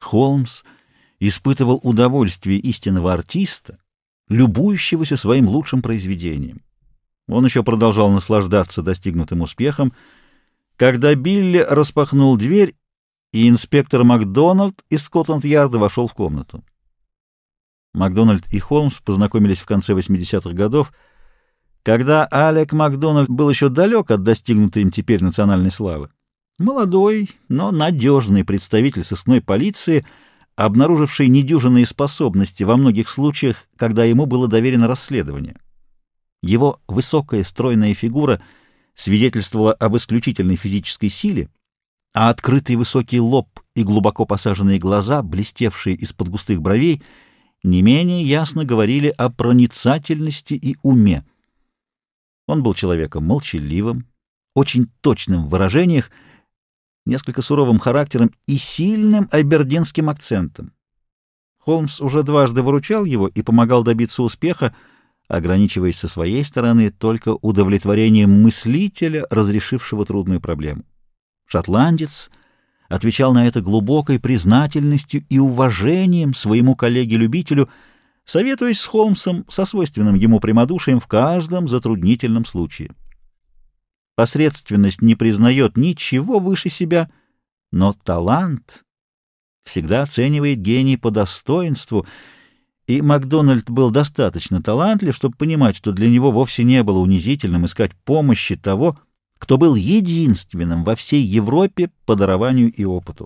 Холмс испытывал удовольствие истинного артиста, любующегося своим лучшим произведением. Он еще продолжал наслаждаться достигнутым успехом, когда Билли распахнул дверь, и инспектор Макдональд из Скотланд-Ярда вошел в комнату. Макдональд и Холмс познакомились в конце 80-х годов, когда Алек Макдональд был еще далек от достигнутой им теперь национальной славы. Молодой, но надежный представитель сыскной полиции, обнаруживший недюжинные способности во многих случаях, когда ему было доверено расследование. Его высокая стройная фигура свидетельствовала об исключительной физической силе, а открытый высокий лоб и глубоко посаженные глаза, блестевшие из-под густых бровей, не менее ясно говорили о проницательности и уме. Он был человеком молчаливым, очень точным в выражениях, несколько суровым характером и сильным абердинским акцентом. Холмс уже дважды выручал его и помогал добиться успеха, ограничиваясь со своей стороны только удовлетворением мыслителя, разрешившего трудную проблему. Шотландец отвечал на это глубокой признательностью и уважением своему коллеге-любителю, советуясь с Холмсом со свойственным ему прямодушием в каждом затруднительном случае. Посредственность не признает ничего выше себя, но талант всегда оценивает гений по достоинству, и Макдональд был достаточно талантлив, чтобы понимать, что для него вовсе не было унизительным искать помощи того, кто был единственным во всей Европе по дарованию и опыту.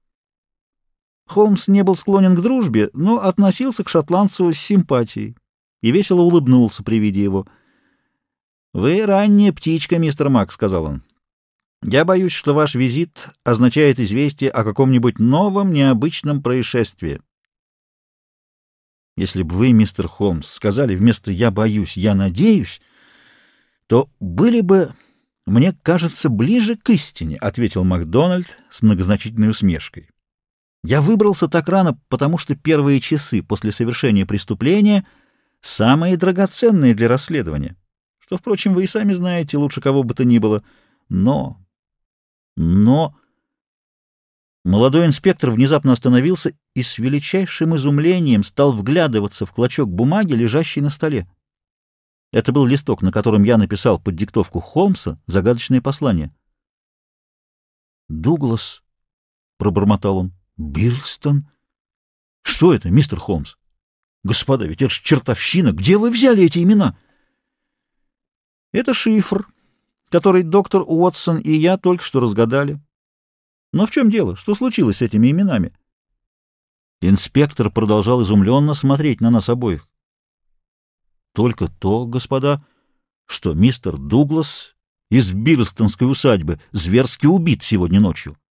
Холмс не был склонен к дружбе, но относился к шотландцу с симпатией и весело улыбнулся при виде его. «Вы ранняя птичка, мистер Мак», — сказал он. «Я боюсь, что ваш визит означает известие о каком-нибудь новом необычном происшествии». «Если бы вы, мистер Холмс, сказали вместо «я боюсь», «я надеюсь», то были бы, мне кажется, ближе к истине», — ответил Макдональд с многозначительной усмешкой. «Я выбрался так рано, потому что первые часы после совершения преступления самые драгоценные для расследования, что, впрочем, вы и сами знаете лучше кого бы то ни было. Но... Молодой инспектор внезапно остановился и с величайшим изумлением стал вглядываться в клочок бумаги, лежащий на столе. Это был листок, на котором я написал под диктовку Холмса загадочное послание. «Дуглас», — пробормотал он, — «Бирлстон? Что это, мистер Холмс? Господа, ведь это ж чертовщина! Где вы взяли эти имена?» «Это шифр, который доктор Уотсон и я только что разгадали. Но в чем дело? Что случилось с этими именами?» Инспектор продолжал изумленно смотреть на нас обоих. «Только то, господа, что мистер Дуглас из Бирлстонской усадьбы зверски убит сегодня ночью.